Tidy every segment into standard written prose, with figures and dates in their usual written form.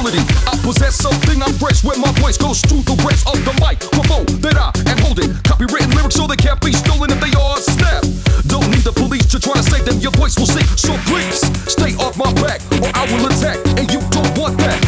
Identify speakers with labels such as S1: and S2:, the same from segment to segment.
S1: Quality, I possess something, I'm fresh when my voice goes to the rest of the microphone that I am holding. Copywritten lyrics so they can't be stolen if they are snap. Don't need the police to try to save them, your voice will sink. So please, stay off my back or I will attack, and you don't want that.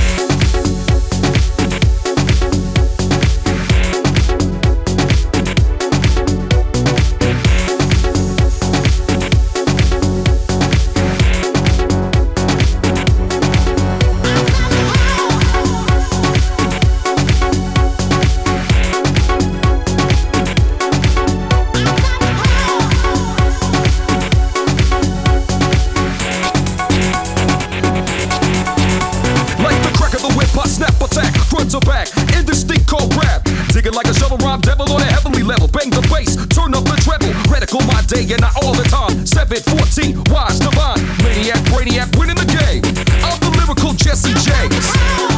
S1: To back in this thing called rap, digging like a shovel rhyme devil on a heavenly level. Bang the bass, turn up the treble. Radical my day and not all the time. 714, wise, divine, maniac, brainiac, winning the game. I'm the lyrical Jesse James.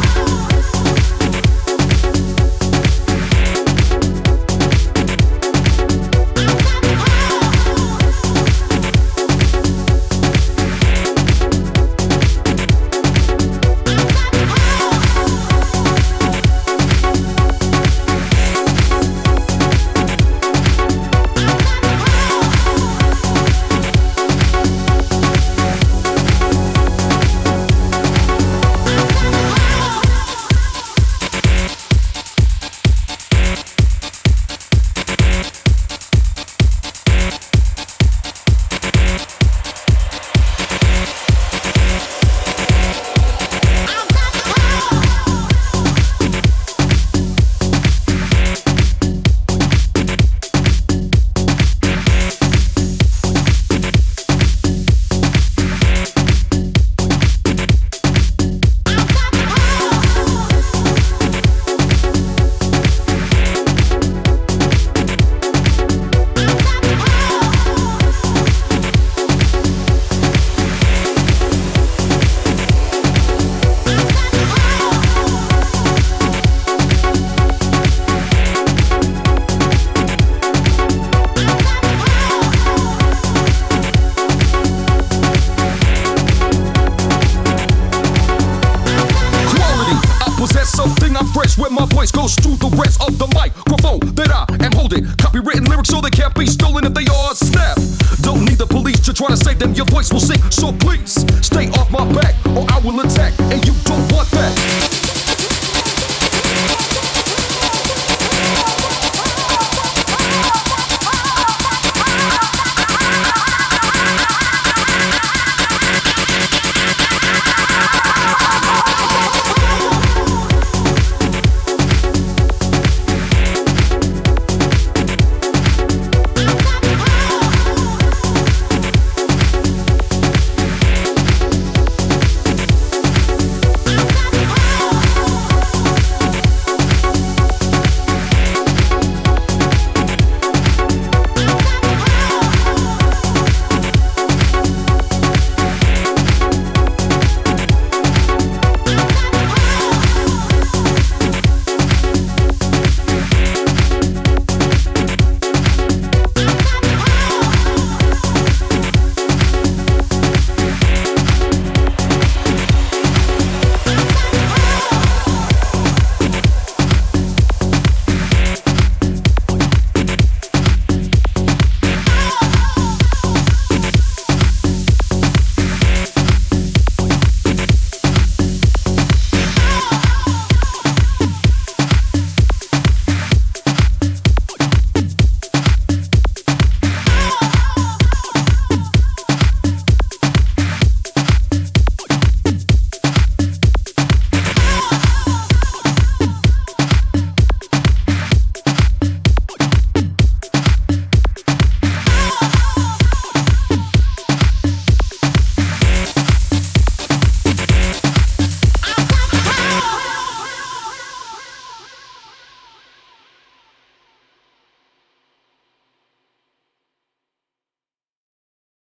S1: Something I'm fresh when my voice goes to the rest of the microphone that I am holding. Copywritten lyrics so they can't be stolen if they are snap. Don't need the police to try to save them, your voice will sink. So please, stay off my back or I will attack, and you don't